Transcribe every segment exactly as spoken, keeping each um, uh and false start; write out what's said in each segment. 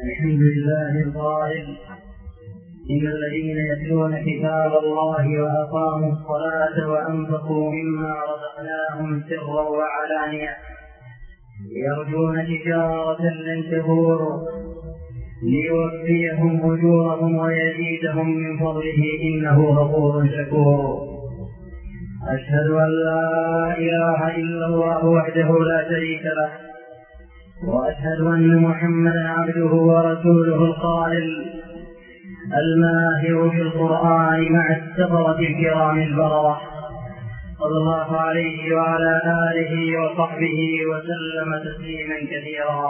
الحمد لله القائل: إن الذين يتلون كتاب الله وأقاموا الصلاة وأنفقوا مما رزقناهم سرا وعلانية يرجون تجارة لن تبور ليوفيهم أجورهم ويزيدهم من فضله إنه غفور شكور. أشهد أن لا إله إلا الله وحده لا شريك له، وأشهد أن محمدا عبده ورسوله القائل: الماهر في القرآن مع السفرة الكرام البررة، صلى الله عليه وعلى آله وصحبه وسلم تسليما كثيرا.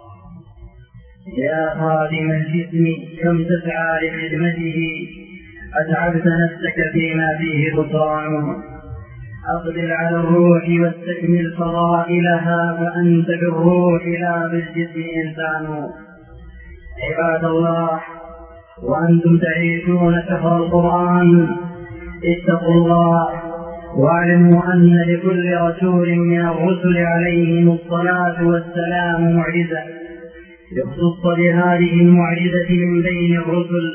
يا خادم الجسم كم تسعى لخدمته، أتعبت نفسك فيما فيه خسران. أقبل على الروح واستكمل فضائلها، فأنت بالروح لا بالجسم إنسان. عباد الله، وأنتم تعيشون شهر القرآن، اتقوا الله واعلموا أن لكل رسول من الرسل عليهم الصلاة والسلام معجزة يختص بهذه المعجزة من بين الرسل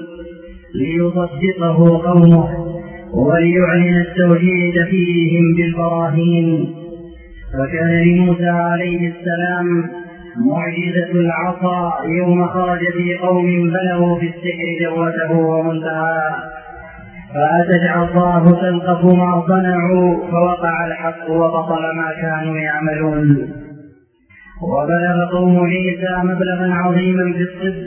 ليصدقه قومه وليعلن التوحيد فيهم بالبراهين. فكان لموسى عليه السلام معجزة العصا يوم خرج في قوم بلغوا في السحر ذروته ومنتهى، فأتت عصاه تلقف ما صنعوا فوقع الحق وبطل ما كانوا يعملون. وبلغ قوم عيسى مبلغا عظيما في الصدق،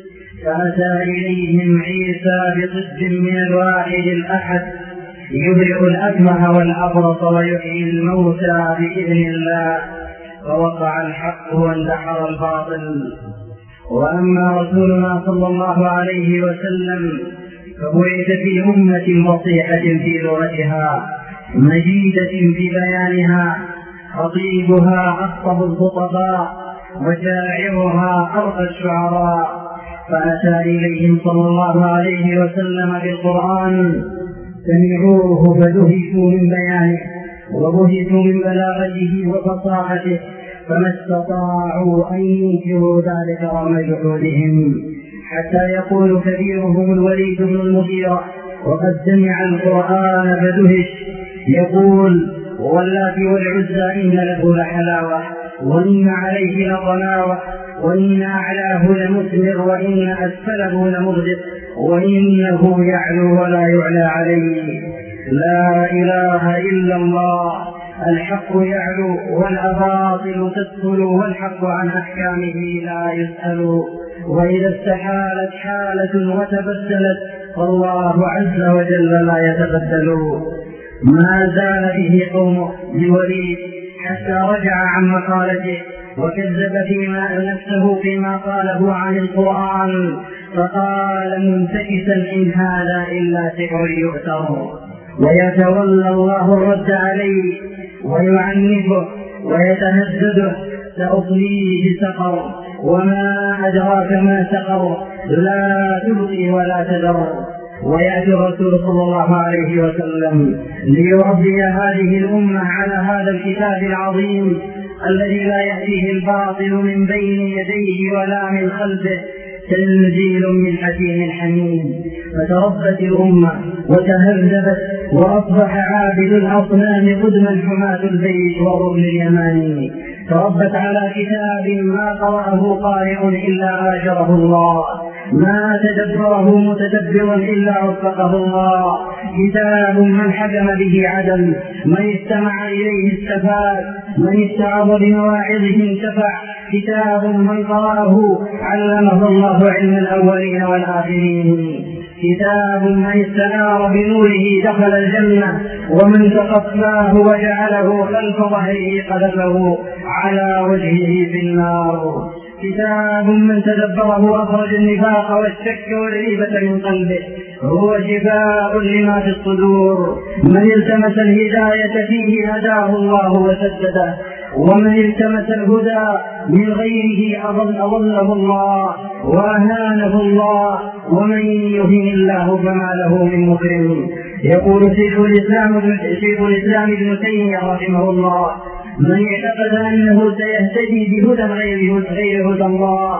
فأتى إليهم عيسى بصدق من الواحد الأحد يبرئ الأكمه والأبرص ويحيي الموتى بإذن الله، فوقع الحق واندحر الباطل. وأما رسولنا صلى الله عليه وسلم فبعث في أمة فصيحة في لغتها مجيدة في بيانها، خطيبها أخطب الخطباء وشاعرها أرقى الشعراء، فأتى إليهم صلى الله عليه وسلم بالقرآن، سمعوه فدهشوا من بيانه وبهتوا من بلاغته وفصاحته، فما استطاعوا أن ينكروا ذلك رغم جحودهم، حتى يقول كبيرهم الوليد بن المغيرة وقد سمع القرآن فدهش يقول: واللات والعزى إن له لحلاوة، وإن عليه لطلاوة، وإن أعلاه لمثمر، وإن أسفله لمغدق، وإنه يعلو ولا يعلى عليه. لا إله إلا الله، الحق يعلو والأباطل تسفل، والحق عن أحكامه لا يسأل. وإذا استحالت حالة وتبدلت فالله عز وجل لا يتبدل. ما زال به قومه بوليد حتى رجع عن مقالته وكذب فيما نفسه فيما قاله عن القرآن، فقال منتكسا: إن هذا إلا سحر يؤثر. ويتولى الله الرد عليه ويعنفه ويتهدده: سأصليه سقر، وما أدراك ما سقر، لا تبقي ولا تذر. ويأتي الرسول صلى الله عليه وسلم ليربي هذه الأمة على هذا الكتاب العظيم الذي لا يأتيه الباطل من بين يديه ولا من خلفه، تنزيل من حكيم حميد. فتربت الأمة وتهذبت، وأصبح عابد الأصنام قدما حماة البيت والركن اليماني. تربت على كتاب ما قرأه قارئ إلا آجره الله، ما تدبره متدبر إلا وفقه الله. كتاب من حكم به عدل، من استمع إليه استفاد، من استعظ بمواعظه انتفع. كتاب من قرأه علمه الله علم الأولين والآخرين. كتاب من استنار بنوره دخل الجنة، ومن تقفاه وجعله خلف ظهره قذفه على وجهه في النار. كتاب من تدبره أخرج النفاق والشك والريبة من قلبه، هو شفاء لما في الصدور. من التمس الهداية فيه هداه الله وسدده، ومن التمس الهدى من غيره أضل أضله الله وأهانه الله، ومن يهن الله فما له من مكرم. يقول شيخ الإسلام شيخ الإسلام ابن تيمية رحمه الله: من اعتقد أنه سيهتدي بهدى غير هدى الله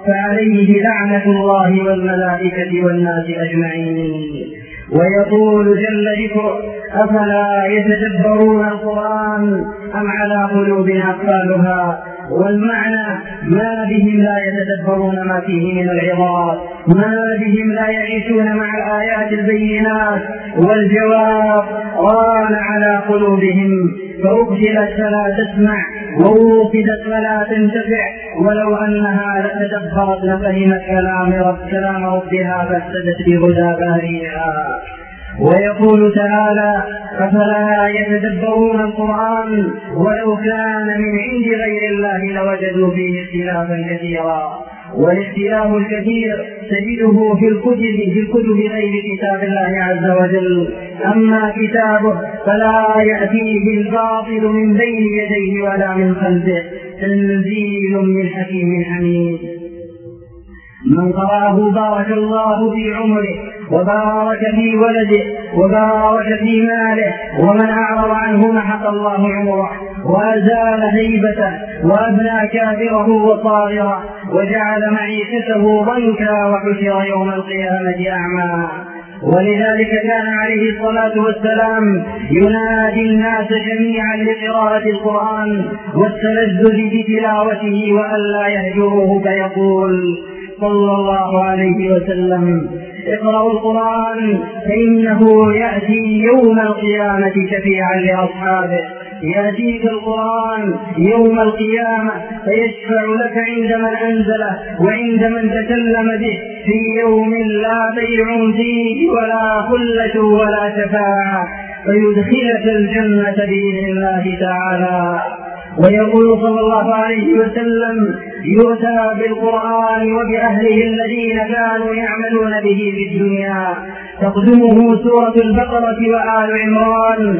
فعليه لعنة الله والملائكة والناس أجمعين. ويقول جل ذكره: أفلا يتدبرون القرآن أم على قلوب أقفالها؟ والمعنى: ما بهم لا يتدبرون ما فيه من العظات، ما بهم لا يعيشون مع الآيات البينات. والجواب: ران على قلوبهم فأبدلت فلا تسمع ووقدت فلا تنتفع، ولو أنها لتدبرت لفهمت كلام رب كلام ربها فاهتدت بهدى بارئها. ويقول تعالى: أفلا يتدبرون القرآن ولو كان من عند غير الله لوجدوا فيه اختلافا كثيرا. والاختلاف الكثير تجده في الكتب في الكتب غير كتاب الله عز وجل، أما كتابه فلا يأتيه الباطل من بين يديه ولا من خلفه، تنزيل من حكيم حميد. من قرأه بارك الله في عمره وبارك في ولده وبارك في ماله، ومن أعرض عنه محق الله عمره وأزال هيبته وأبنى كافره وصاغره وجعل معيشته ضنكا وحشر يوم القيامة أعمى. ولذلك كان عليه الصلاة والسلام ينادي الناس جميعا لقراءة القرآن والتلذذ بتلاوته وألا يهجروه، فيقول صلى الله عليه وسلم: اقرأوا القرآن فإنه يأتي يوم القيامة شفيعا لأصحابه. يأتيك القرآن يوم القيامة فيشفع لك عند من أنزله وعند من تكلم به في يوم لا بيع فيه ولا خلة ولا شفاعة، فيدخلك الجنة بإذن الله تعالى. ويقول صلى الله عليه وسلم: يؤتى بالقرآن وبأهله الذين كانوا يعملون به في الدنيا، تقدمه سورة البقرة وآل عمران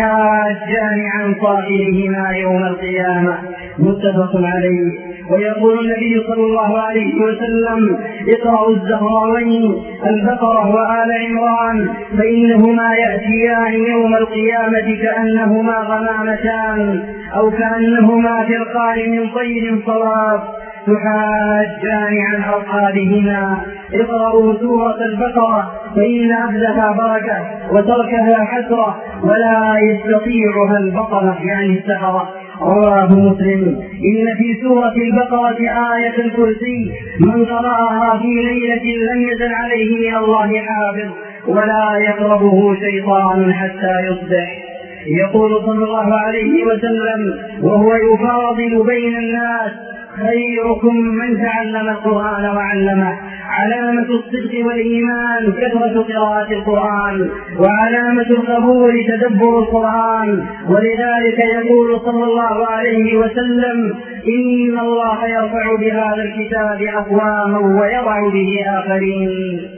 تحاجان عن صاحبهما يوم القيامة، متفق عليه. ويقول النبي صلى الله عليه وسلم: اقرأوا الزهراوين البقرة وآل عمران فإنهما يأتيان يوم القيامة كأنهما غمامتان أو كأنهما فرقان من طير صواب تحاجان عن أصحابهما. اقرأوا سورة البقرة فإن أخذها بركة وتركها حسرة ولا يستطيعها البطلة يعني السحرة. رواه مسلم. إن في سورة البقرة آية الكرسي من قرأها في ليلة لم يزل عليه من الله حافظ ولا يقربه شيطان حتى يصبح. يقول صلى الله عليه وسلم وهو يفاضل بين الناس: خيركم من تعلم القرآن وعلمه. علامة الصدق والإيمان كثرة قراءة القرآن، وعلامة القبول تدبر القرآن. ولذلك يقول صلى الله عليه وسلم: إن الله يرفع بهذا الكتاب أقواما ويضع به آخرين.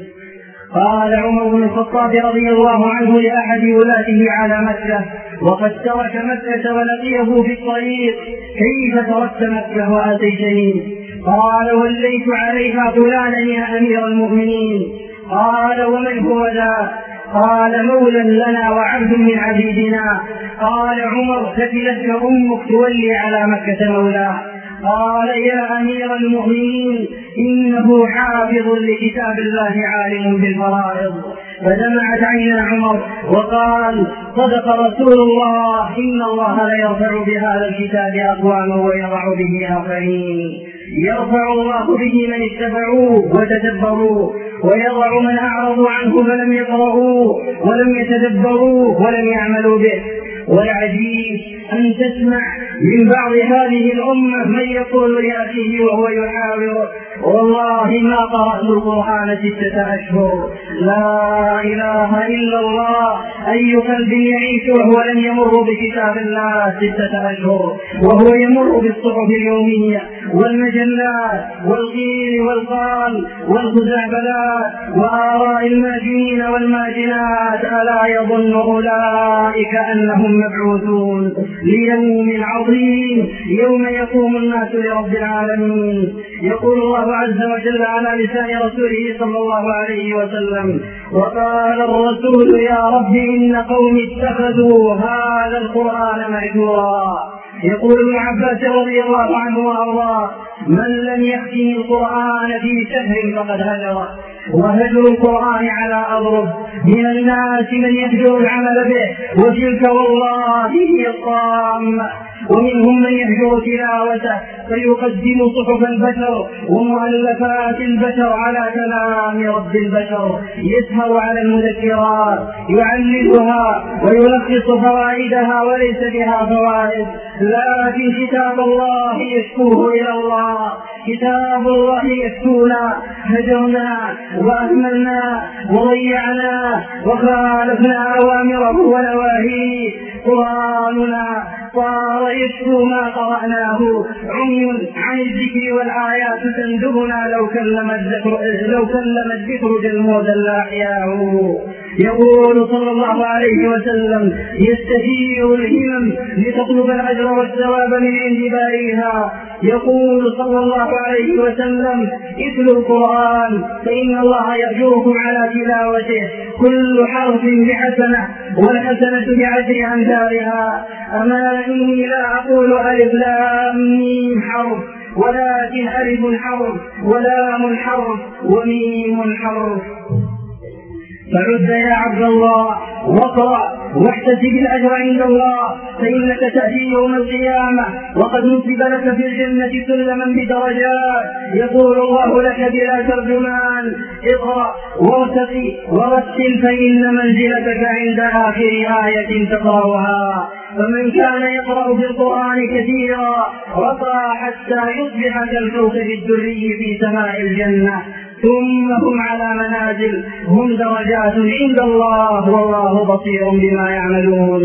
قال عمر بن الخطاب رضي الله عنه لأحد ولاته على مكة وقد ترك مكة ولقيه في الطريق: كيف تركت مكة وأتيتني؟ قال: وليت عليها فلانا يا أمير المؤمنين. قال: ومن هو ذا؟ قال: مولى لنا وعبد من عبيدنا. قال عمر: فتلتك أمك تولي على مكة مولاه. قال: يا أمير المؤمنين إنه حافظ لكتاب الله عالم بالفرائض. فدمعت عين عمر وقال: صدق رسول الله، إن الله لا يرفع بهذا الكتاب أقواما ويضع به آخرين. يرفع الله به من اتبعوه وتدبروه، ويضع من أعرضوا عنه فلم يقرؤوه ولم يتدبروه ولم يعملوا به. والعجيب أن تسمع من بعض هذه الأمة من يقول لأخيه وهو يحاور: والله ما قرأت القرآن ستة أشهر. لا إله إلا الله. أي قلب يعيش وهو لم يمر بكتاب الله ستة أشهر، وهو يمر بالصحف اليومية والمجلات والقيل والقال والخزعبلات وآراء الماجنين والماجنات. ألا يظن أولئك أنهم مبعوثون ليوم عظيم يوم يقوم الناس لرب العالمين؟ يقول الله عز وجل على لسان رسوله صلى الله عليه وسلم: وقال الرسول يا رب إن قوم اتخذوا هذا القرآن مهجورا. يقول ابن عباس رضي الله عنه وارضاه: من لم يختم القرآن في شهر فقد هجر، وهجر القرآن على أضرب، من الناس من يهجر العمل به، وتلك والله هي الطامة، ومنهم من يهجر تلاوته فيقدم صحف البشر ومؤلفات البشر على كلام رب البشر، يسهر على المذكرات يعللها ويلخص فوائدها وليس بها فوائد، لكن كتاب الله يشكوه إلى الله، كتاب الله يشكونا، هجرنا وأهملنا وضيعنا وخالفنا أوامره ونواهيه، قرآننا صار يشكو ما قرأناه، عمي عن الذكر والآيات تندبنا، لو كلم الذكر لو كلم الذكر جلمودا لأحياه. يقول صلى الله عليه وسلم: يستثير الهمم لتطلب الأجر والثواب من عند باريها. يقول صلى الله عليه وسلم: اتلوا القرآن فإن الله يأجركم على تلاوته، كل حرف بحسنة والحسنة بعشر أمثالها. أما إني لا أقول ألف لام ميم حرف، ولكن ألف حرف ولام حرف وميم حرف. فعد يا عبد الله واقرأ واحتسب الأجر عند الله، فإنك تأتي يوم القيامة وقد نصب لك في الجنة سلما بدرجات، يقول الله لك بلا ترجمان: اقرأ وارتقي ورتل فإن منزلتك عند آخر آية تقرأها. فمن كان يقرأ في القرآن كثيرا رقى حتى يصبح كالكوكب الدري في سماء الجنة، ثم هم على منازل، هم درجات عند الله والله بصير بما يعملون.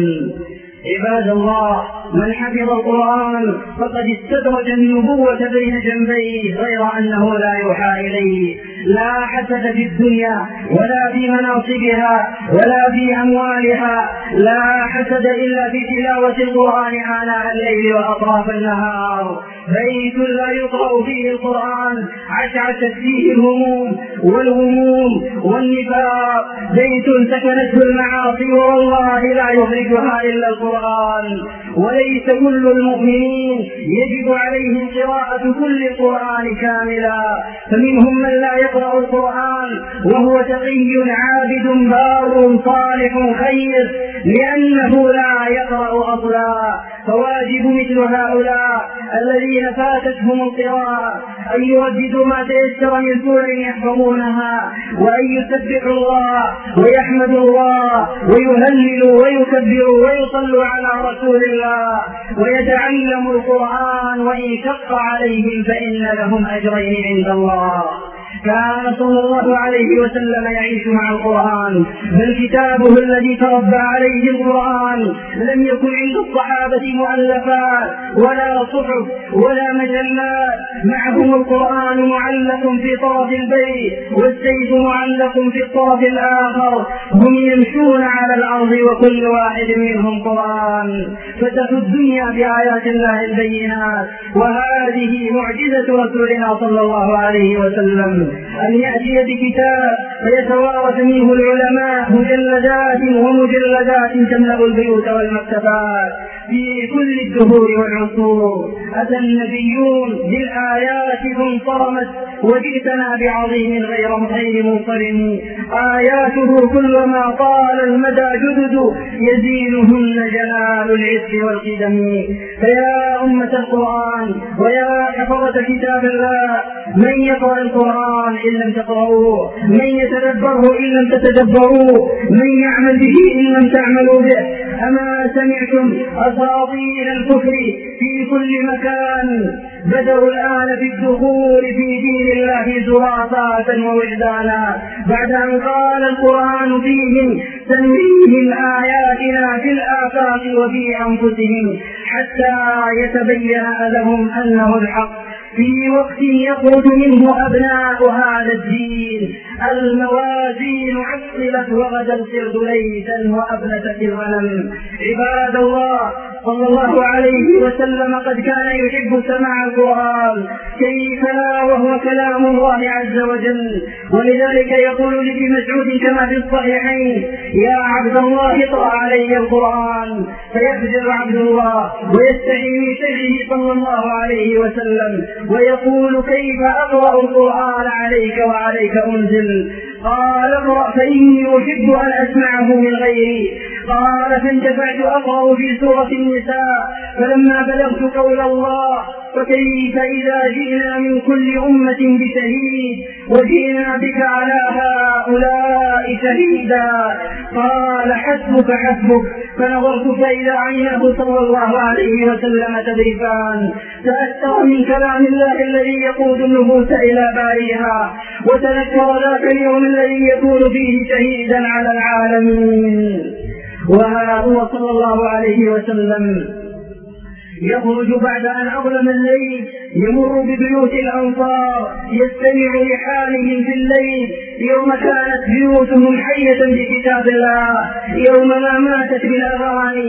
عباد الله، من حفظ القرآن فقد استدرج النبوة بين جنبيه، غير أنه لا يوحى إليه. لا حسد في الدنيا ولا في مناصبها ولا في أموالها، لا حسد إلا في تلاوة القرآن آناء الليل وأطراف النهار. بيت لا يقرأ فيه القرآن عشعشت فيه الهموم والغموم والنفاق، بيت سكنته المعاصي والله لا يخرجها إلا القرآن. وليس كل المؤمنين يجب عليهم قراءة كل القرآن كاملا، فمنهم من لا يقرأ القرآن وهو تقي عابد بار صالح خير لأنه لا يقرأ أصلا. فواجب مثل هؤلاء الذين فاتتهم القراءة أن يرددوا ما تيسر من سور يحفظونها، وأن يسبحوا الله ويحمدوا الله ويهللوا ويكبروا ويصلوا على رسول الله ويتعلموا القرآن، وإن شق عليهم فإن لهم أجرين عند الله. كان صلى الله عليه وسلم يعيش مع القرآن، بل كتابه الذي تربى عليه القرآن. لم يكن عند الصحابة مؤلفات ولا صحف ولا مجلات، معهم القرآن معلق في طرف البيت والسيف معلق في الطرف الآخر، هم يمشون على الأرض وكل واحد منهم قرآن. فتحوا الدنيا بآيات الله البينات، وهذه معجزة رسولنا صلى الله عليه وسلم، أن يأتي بكتاب فيتوارث منه العلماء مجلدات ومجلدات تملأ البيوت والمكتبات في كل الدهور والعصور. أتى النبيون بالآيات فانصرمت، وجئتنا بعظيم غير غير منصرم، آياته كلما طال المدى جدد يزينهن جلال العز والقدم. فيا أمة القرآن ويا حفظة كتاب الله، من يقرأ القرآن إن لم تقرأوه، من يتدبره إن لم تتدبروه، من يعمل به إن لم تعملوا به. أما سمعتم أساطير الكفر في كل مكان بدأوا الآن في الدخول في دين الله زرافات ووجدانا، بعد أن قال القرآن فيهم: سنريهم آياتنا في الآفاق وفي أنفسهم حتى يتبين لهم أنه الحق، في وقت يخرج منه أبناء هذا الدين. الموازين عطلت وغدا السرد ليسا وأبلتت الغنم. عباد الله، صلى الله عليه وسلم قد كان يحب سماع القرآن، كيف لا وهو كلام الله عز وجل. ولذلك يقول لابن مسعود كما في الصحيحين: يا عبد الله اقرأ علي القرآن، فيخجل عبد الله ويستحي من شيخه صلى الله عليه وسلم ويقول: كيف أقرأ القرآن عليك وعليك أنزل؟ قال: اقرأ فإني أحب أن أسمعه من غيري. قال: فانتفعت أقرأ في سورة النساء، فلما بلغت قول الله: فكيف إذا جئنا من كل أمة بشهيد وجئنا بك على هؤلاء شهيدا. قال: حسبك حسبك. فنظرت فإذا عيناه صلى الله عليه وسلم تذرفان، تأثر من كلام الله الذي يقود النفوس إلى بارئها، وتذكر ذاك اليوم الذي يكون فيه شهيدا على العالمين. وها هو صلى الله عليه وسلم يخرج بعد أن أظلم الليل، يمر ببيوت الأنصار يستمع لحالهم في الليل يوم كانت بيوتهم حية بكتاب الله، يوم ما ماتت بالأغاني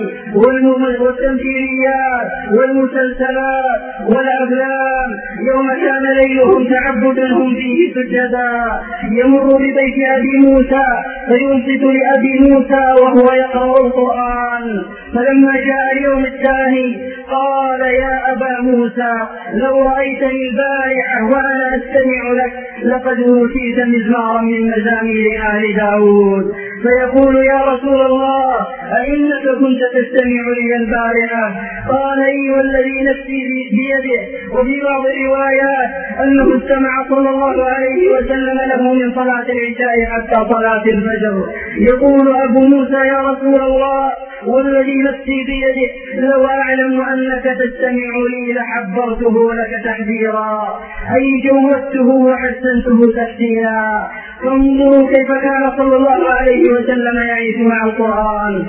والتمثيليات والمسلسلات والأفلام، يوم كان ليلهم تعبدا هم فيه سجدا. يمر ببيت أبي موسى فينصت لأبي موسى وهو يقرأ القرآن، فلما جاء اليوم الثاني قال: يا أبا موسى لو رأيتني البارحة وأنا أستمع لك لقد أوتيت مزمارا من مزامير آل داود. فيقول: يا رسول الله أئنك كنت تستمع لي البارحة؟ قال: أي والذي نفسي بيده. وفي بعض الروايات أنه استمع صلى الله عليه وسلم له من صلاة العشاء حتى صلاة الفجر. يقول أبو موسى: يا رسول الله والذي نفسي بيده لو أعلم أنك تستمع لي لحبرته لك تحذيرا، أي جودته وحسنته تحسينا. فانظروا كيف كان صلى الله عليه وسلم يعيش مع القرآن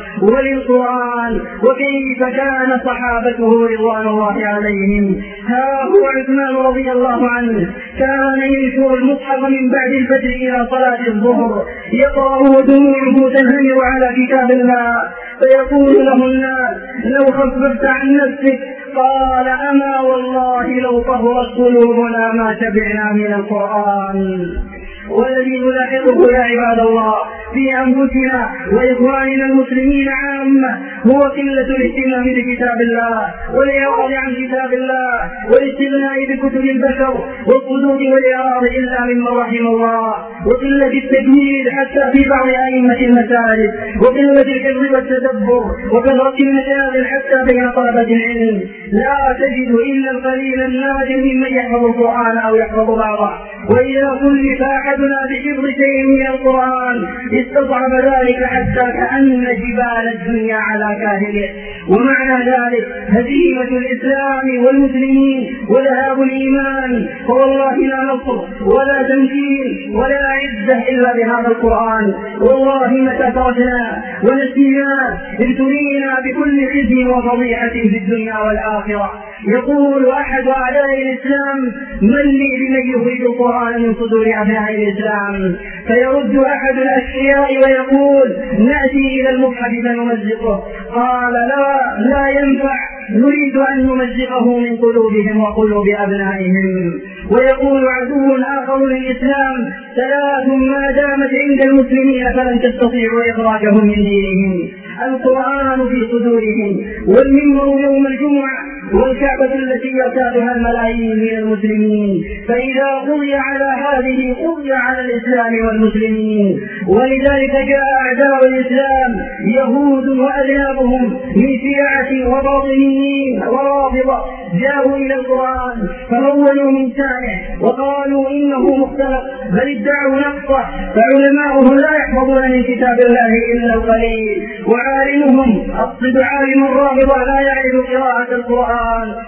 وللقرآن، وكيف كان صحابته رضوان الله عليهم. ها هو عثمان رضي الله عنه كان ينشر المصحف من بعد الفجر إلى صلاة الظهر، يقرأ ودموعه تنهمر على كتاب الله، فيقول له الناس: لو خففت عن نفسك. قال: أما والله لو طهرت قلوبنا ما شبعنا من القرآن. والذي نلاحظه يا عباد الله في أنفسنا وإخواننا المسلمين عامة هو قلة الاهتمام بكتاب الله والإعراض عن كتاب الله والاستغناء بكتب البشر والصدود والإعراض إلا ممن رحم الله، وقلة التجويد حتى في بعض أئمة المساجد، وقلة الحفظ والتدبر، وكثرة المشاغل حتى بين طلبة العلم. لا تجد إلا القليل النادر ممن يحفظ القرآن أو يحفظ بعضه، وإذا كلف أحدنا بحفظ شيء من القرآن استصعب ذلك حتى كأن جبال الدنيا على كاهله. ومعنى ذلك هزيمة الإسلام والمسلمين وذهاب الإيمان، فوالله لا نصر ولا تمكين ولا عزة إلا بهذا القرآن. والله متى تركنا ونسينا ابتلينا بكل خزي وفضيحة في الدنيا والآخرة. يقول أحد أعداء الإسلام: من لي بمن يخرج القرآن من صدور أبناء الإسلام؟ فيرد أحد الأشقياء ويقول: نأتي إلى المصحف فنمزقه. قال: لا لا ينفع، نريد أن نمزقه من قلوبهم وقلوب أبنائهم. ويقول عدو آخر للإسلام: ثلاث ما دامت عند المسلمين فلن تستطيعوا إخراجهم من دينهم: القرآن في صدورهم، والمنبر يوم الجمعة، والكعبة التي يرتادها الملايين من المسلمين. فإذا قضي على هذه قضي على الإسلام والمسلمين. ولذلك جاء أعداء الإسلام يهود وأذنابهم من شيعة وباطنيين ورافضة جاءوا إلى القرآن فهونوا من شانه وقالوا إنه مختلق، بل ادعوا نقصه، فعلماؤهم لا يحفظون من كتاب الله إلا القليل، وعالمهم أقصد عالم الرافضة لا يعرف قراءة القرآن،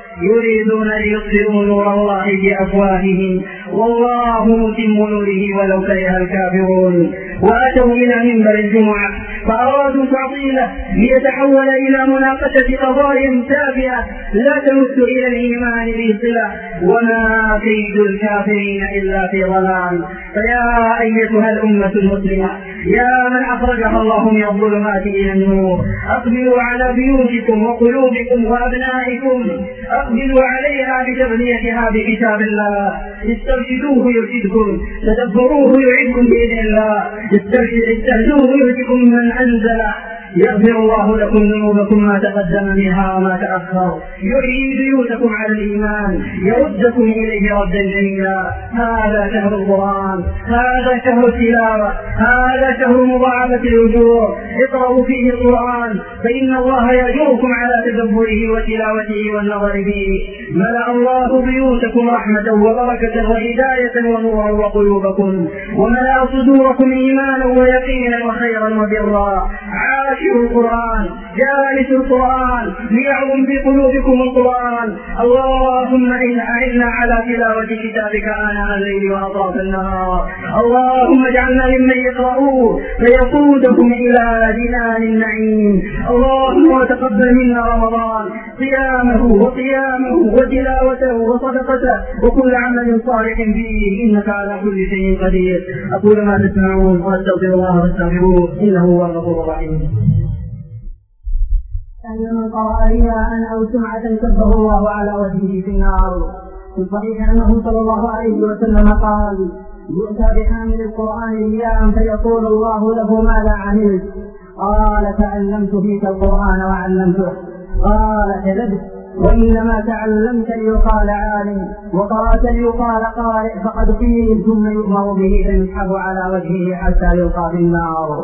يريدون ليطفئوا نور الله بأفواههم والله متم نوره ولو كره الكافرون. وأتوا إلى منبر الجمعة فأرادوا تعطيله ليتحول إلى مناقشة قضايا تافهة لا تمت إلى الإيمان بصلة، وما كيد الكافرين إلا في ضلال. فيا أيتها الأمة المسلمة، يا من أخرجها الله من الظلمات إلى النور، أقبلوا على بيوتكم وقلوبكم وأبنائكم، أقبلوا عليها بتبنيتها بكتاب الله، استرشدوه يرشدكم، تدبروه يعدكم بإذن الله، استهزوه يهدكم من أنزل، يغفر الله لكم ذنوبكم ما تقدم منها وما تأخر، يحيي بيوتكم على الإيمان، يردكم إليه ردا جميلا. هذا شهر القرآن، هذا شهر التلاوة، هذا شهر مضاعفة الأجور. اقرأوا فيه القرآن فإن الله يأجركم على تدبره وتلاوته والنظر فيه. ملأ الله بيوتكم رحمة وبركة وهداية ونورا وقلوبكم، وملأ صدوركم إيمانا ويقينا وخيرا وبرا. عاشروا القرآن، جالسوا القرآن، ليعظم في قلوبكم القرآن. اللهم إن أعنا على تلاوة كتابك آناء الليل وأطراف النهار. اللهم اجعلنا ممن يقرؤوه فيقودهم إلى جنان النعيم. اللهم تقبل منا رمضان، صيامه وقيامه وتلاوته وصدقته وكل عمل صالح فيه، إنك على كل شيء قدير. أقول ما تسمعون وأستغفر الله واستغفروه إنه هو الغفور الرحيم. أن من قرأ رياء أو سمعة كبه الله على وجهه في النار. في الصحيح أنه صلى الله عليه وسلم قال: يؤتى بحامل القرآن رياء فيقول الله له: ماذا عملت؟ قال: تعلمت فيك القرآن وعلمته. قال: كذبت، وإنما تعلمت ليقال عالم وقرأت ليقال قارئ، فقد قيل ثم يؤمر به فيسحب على وجهه حتى يلقى في النار.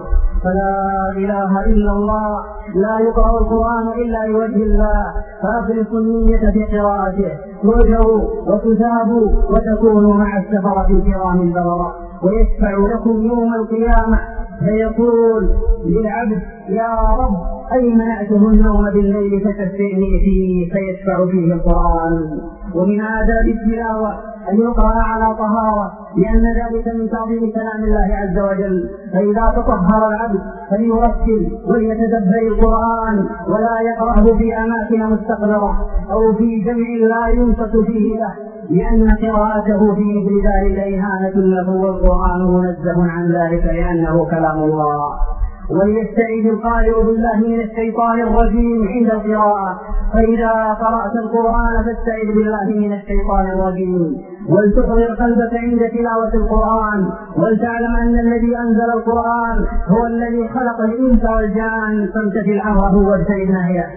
فلا إله إلا الله، لا يقرأ القرآن إلا لوجه الله، فأخلصوا النية في قراءته، ترجوا وتثابوا وتكونوا مع السفرة الكرام البررة، ويشفع لكم يوم القيامة فيقول للعبد: يا رب أي منعته النوم بالليل فتشفعني فيه، فيشفع فيه القرآن. ومن آداب التلاوة أن يقرأ على طهارة، لأن ذلك من تعظيم كلام الله عز وجل. فإذا تطهر العبد فليرتل وليتدبر القرآن، ولا يقرأه في أماكن مستقذرة أو في جمع لا ينصت فيه له، لأن قراءته في مثل ذلك إهانة له، والقرآن منزه عن ذلك لأنه كلام الله. وليستعيذ القارئ بالله من الشيطان الرجيم عند القراءة، فإذا قرأت القرآن فاستعذ بالله من الشيطان الرجيم، ولتحضر قلبك عند تلاوة القرآن، ولتعلم أن الذي أنزل القرآن هو الذي خلق الإنس والجان، فامتثل أمره واجتنب نهيه.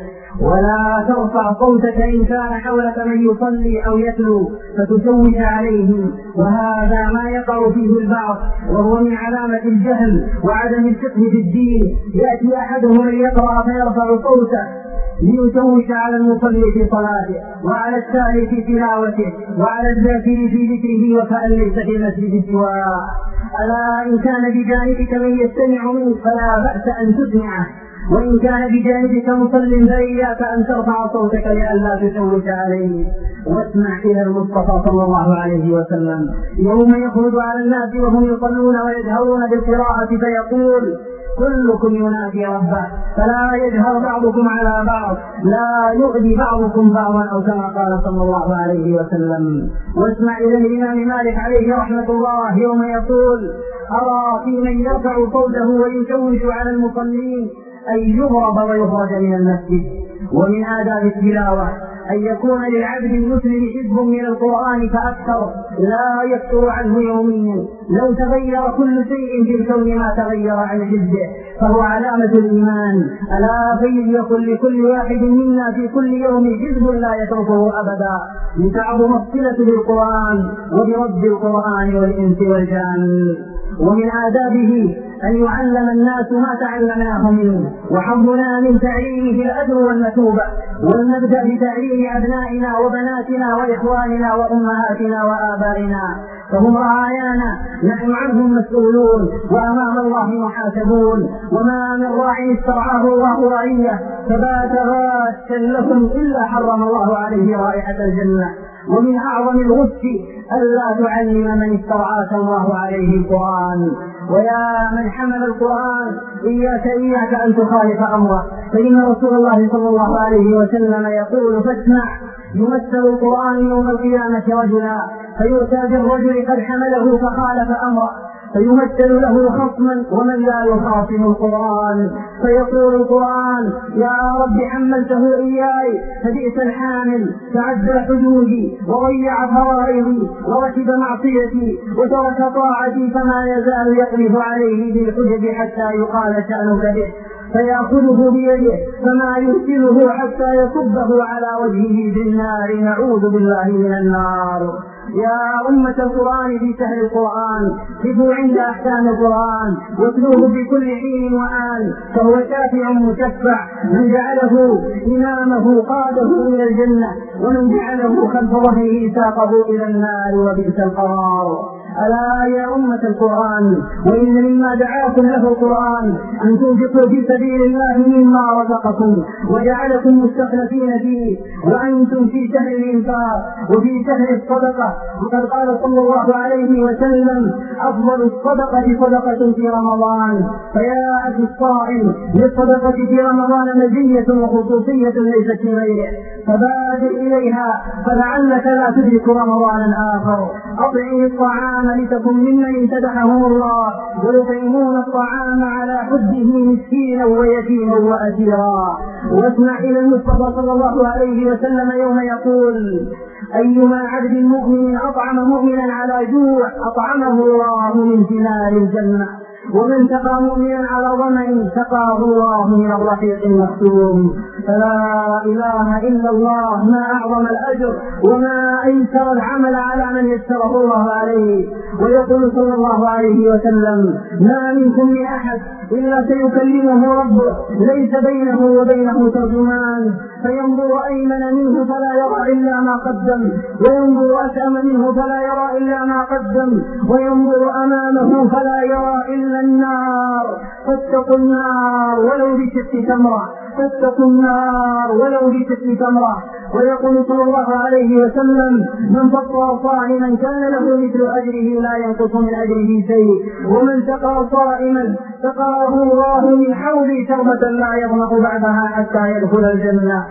ولا ترفع صوتك إن كان حولك من يصلي أو يتلو فتشوش عليهم، وهذا ما يقع فيه البعض، وهو من علامة الجهل وعدم الفقه في الدين. يأتي أحدهم ليقرأ فيرفع صوته ليشوش على المصلي في صلاته، وعلى السائل في تلاوته، وعلى الذاكر في ذكره، وكأن ليس في المسجد سواه. ألا إن كان بجانبك من يستمع منك فلا بأس أن تسمعه، وإن كان بجانبك مصل فإياك أن ترفع صوتك لئلا تشوش عليه. واسمع إلى المصطفى صلى الله عليه وسلم يوم يخرج على الناس وهم يصلون ويجهرون بالقراءة فيقول: كلكم ينادي ربه، فلا يجهر بعضكم على بعض، لا يؤذي بعضكم بعضا، أو كما قال صلى الله عليه وسلم. واسمع إلى الإمام مالك عليه رحمة الله يوم يقول: أرى في من يرفع صوته ويشوش على المصلين أن يضرب ويخرج من المسجد. ومن آداب التلاوة أن يكون للعبد المسلم حزب من القرآن فأكثر، لا يفتر عنه يوميا. لو تغير كل شيء في الكون ما تغير عن حزبه فهو علامة الإيمان. ألا فليكن لكل واحد منا في كل يوم حزب لا يتركه أبدا، لتعظم الصلة بالقرآن وبرب القرآن والإنس والجان. ومن آدابه أن يعلم الناس ما تعلمناه منه، وحظنا من تعليمه الأجر والمثوبة. ولنبدأ بتعليم أبنائنا وبناتنا وإخواننا وأمهاتنا وآبائنا، فهم رعايانا، نحن عنهم مسؤولون وأمام الله محاسبون. وما من راع استرعاه الله رعية فبات غاشا لهم إلا حرم الله عليه رائحة الجنة. ومن أعظم الغش ألا تعلم من استرعاك الله عليه القرآن. ويا من حمل القرآن إياك إياك أن تخالف أمره، فإن رسول الله صلى الله عليه وسلم يقول: فاسمع، يمثل القرآن يوم القيامة رجلا فيؤتى بالرجل قد حمله فخالف أمره، فيمثل له خصما ومن لا يخاصم القرآن، فيقول القرآن: يا رب حملته إياي فبئس الحامل، تعدى حدودي وضيع فرائضي وركب معصيتي وترك طاعتي، فما يزال يقذف عليه بالحجج حتى يقال شأنك به، فيأخذه بيده فما يرسله حتى يصبه على وجهه بالنار، نعوذ بالله من النار. يا أمة القرآن في شهر القرآن قفوا عند أحكام القرآن واتلوه بكل حين وآن، فهو شافع مشفع، من جعله إمامه قاده إلى الجنة، ومن جعله خلف ظهره ساقه إلى النار وبئس القرار. ألا يا أمة القرآن، وإن مما دعاكم له القرآن أن تنفقوا في سبيل الله مما رزقكم وجعلكم مستخلفين فيه، وأنتم في شهر الإنفاق وفي شهر الصدقة، وقد قال صلى الله عليه وسلم: أفضل الصدقة صدقة في رمضان. فيا أخي الصائم، للصدقة في رمضان مزية وخصوصية ليست في غيره، فبادر إليها فلعلك لا تدرك رمضانا آخر. أطعم الطعام لتكن ممن امتدحهم الله، ويطعمون الطعام على حبه مسكينا ويتيما وأسيرا. واسمع إلى المصطفى صلى الله عليه وسلم يوم يقول: أيما عبد مؤمن أطعم مؤمنا على جوع أطعمه الله من ثمار الجنة، ومن سقى مؤمنا على ظمأ سقاه الله من الرحيق المختوم. فلا إله إلا الله، ما أعظم الأجر وما أيسر العمل على من يسره الله عليه. ويقول صلى الله عليه وسلم: ما منكم من أحد إلا سيكلمه ربه ليس بينه وبينه ترجمان، فينظر أيمن منه فلا يرى إلا ما قدم، وينظر أشأم منه فلا يرى إلا ما قدم، وينظر أمامه فلا يرى إلا النار. فاتقوا النار ولو بشق تمرة، فاتقوا النار ولو بشق تمرة. ويقول صلى الله عليه وسلم: من فطر صائما كان له مثل أجره لا ينقص من أجره شيء، ومن سقى صائما سقاه الله من حوله شربة لا يظمأ بعدها حتى يدخل الجنة.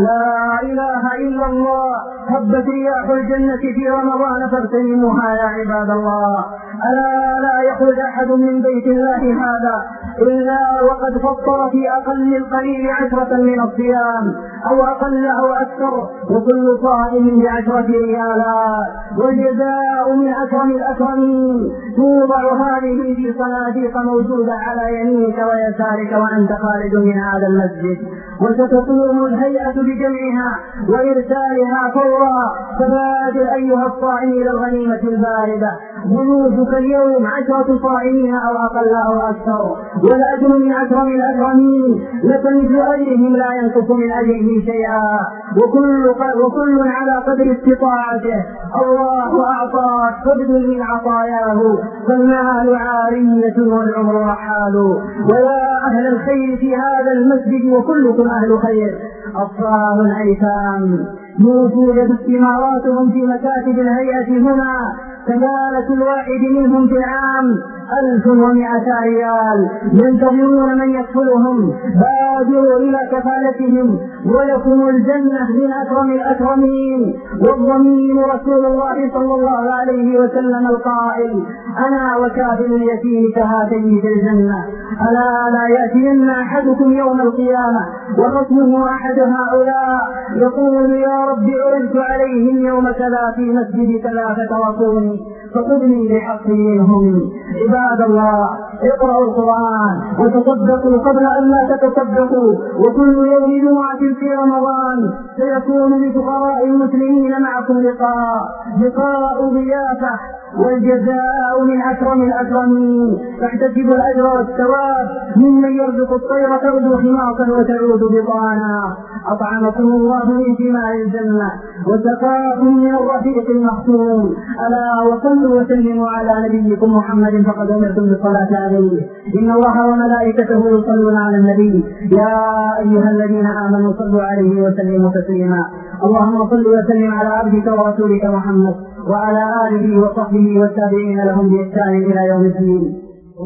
لا إله إلا الله. هبت رياح الجنة في رمضان فاغتنموها يا عباد الله. ألا لا يخرج أحد من بيت الله هذا إلا وقد فطر في أقل القليل عشرة من الصيام أو أقل أو أكثر، وكل صائم بعشرة ريالات، والجزاء من أكرم الأكرمين. توضع هذه في صناديق موجودة على يمينك ويسارك وأنت خارج من هذا المسجد، وستقوم الهيئة بجمعها وإرسالها فورا. فبادر أيها الصائم إلى الغنيمة الباردة. بيوتك اليوم عشرة صائمين أو أقل أو أكثر، والأجر من أكرم الأكرمين، لك مثل أجرهم لا ينقص من أجره شيئا، وكل, وكل على قدر استطاعته. الله أعطاك فابذل من عطاياه، فالمال عارية والعمر رحال. ويا أهل الخير في هذا المسجد وكلكم أهل خير، أطفال أيتام موجودة استماراتهم في مكاتب الهيئة هنا، كفالة الواحد منهم في العام ألف ومئة ريال، ينتظرون من يكفلهم. بادروا إلى كفالتهم ولكم الجنة من أكرم الأكرمين. والضمين رسول الله صلى الله عليه وسلم القائل: أنا وكافل اليتيم كهاتين في الجنة. ألا لا يأتين أحدكم يوم القيامة وخصمه أحد هؤلاء يقول: يا رب أردت عليهم يوم كذا في مسجد كذا فتركوني فخذني بحق منهم. عباد الله، اقرأوا القرآن وتصدقوا قبل أن لا تتصدقوا، وكل يوم جمعة في رمضان سيكون لفقراء المسلمين معكم لقاء لقاء ضيافة والجزاء من أكرم الأكرمين، فاحتسبوا الأجر والثواب ممن يرزق الطير تغدو خماصا وتعود بطانا. أطعمكم الله من ثمار الجنة وسقاكم من الرفيق المختوم. ألا وصلوا وسلموا على نبيكم محمد فقد أمرتم بالصلاة عليه. إن الله وملائكته يصلون على النبي يا أيها الذين آمنوا صلوا عليه وسلموا تسليما. اللهم صل وسلم على عبدك ورسولك محمد وعلى آله وصحبه والتابعين لهم بإحسان إلى يوم الدين.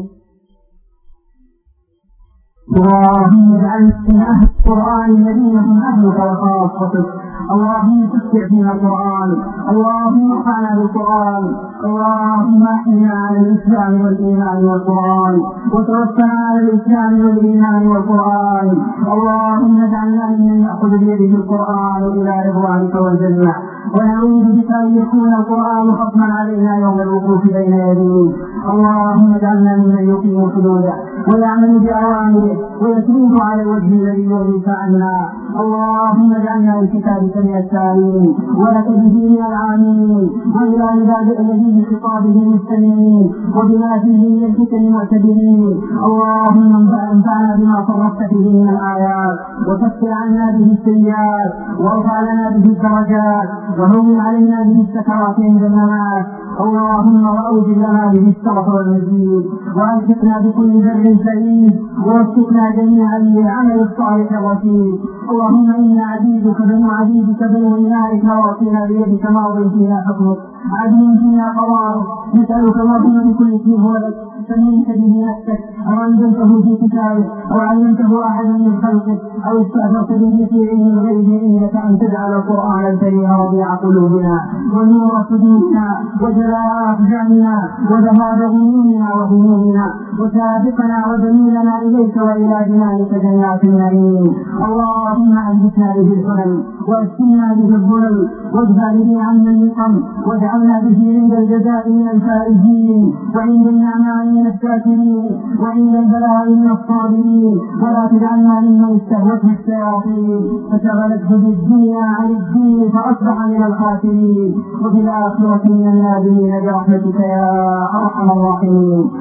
اللهم اجعلنا من أهل القرآن الذين هم أهلك وخاصتك. اللهم تتبع فينا القرآن، اللهم ارفعنا بالقرآن، اللهم احينا على الإسلام والإيمان والقرآن، وتوفنا على الإسلام والإيمان والقرآن. اللهم اجعلنا ممن يأخذ بيده القرآن إلى رضوانك والجنة، ونعوذ بك أن يكون القرآن خصما علينا يوم الوقوف بين يديك. اللهم اجعلنا ممن يقيم حدوده ويعمل بأوامره ويتوب على الوجه الذي يرضيك عنا. اللهم اجعلنا لكتابك من التالين ولك به من العاملين، وإلى عبادك الذي بخطابه مستمعين، وبما فيه من الفتن معتبرين. اللهم انفعنا بما صرفت فيه من الآيات، وكفر عنا به السيئات، وارفع لنا به الدرجات، وهون علينا به السكرات عند الممات. اللهم وأوجد لنا به الشرف والمزيد، وألحقنا بكل بر سعيد، ووفقنا جميعا للعمل الصالح الرشيد. اللهم إنا عبيدك بنو عبيدك بنو إنائك واصينا بيدك ماض فينا حكمك عدل فينا قضاءك. نسألك اللهم بكل شيء هو لك سميت به نفسك أو أنزلته في كتابك أو علمته أحدا من خلقك أو استأثرت به في علم الغيب إنك أن تجعل القرآن الكريم ربيع قلوبنا ونور صدورنا وجلاء أفزعنا وذهاب غمومنا وهمومنا وسابقنا ودليلنا إليك وإلى جنانك جنات النعيم. اللهم أنجتنا به الحلم وأسكننا به الظلم واجعل به عنا النقم، واجعلنا به عند الجزاء من الفائزين، وعند النعماء من الشاكرين، وعند البلاء من الصابرين. ولا تجعلنا ممن استهوته الشياطين فشغلته بالدنيا عن الدين فأصبح من الخاسرين، وفي الآخرة من النادمين برحمتك يا أرحم الراحمين.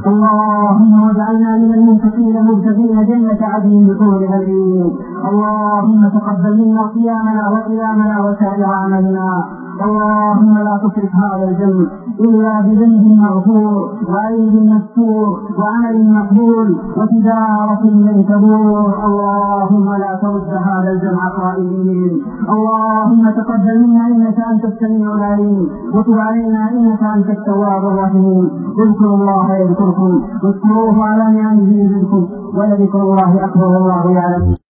اللهم واجعلنا من المنفقين مبتغين جنة عدن بطول غيرين. اللهم تقبل منا صيامنا وقيامنا وسائر عملنا. اللهم لا تترك هذا الجنب إلا بذنب مغفور وعيب مستور وعمل مقبول وتجارة لن تبور. اللهم لا ترد هذا الجمع خائبين. اللهم تقبل منا إنك أنت السميع العليم، وتب علينا إنك أنت التواب الرحيم. اذكروا الله يذكركم، واذكروه على نعمه يزدكم، ولذكر الله أكبر والله يعلم.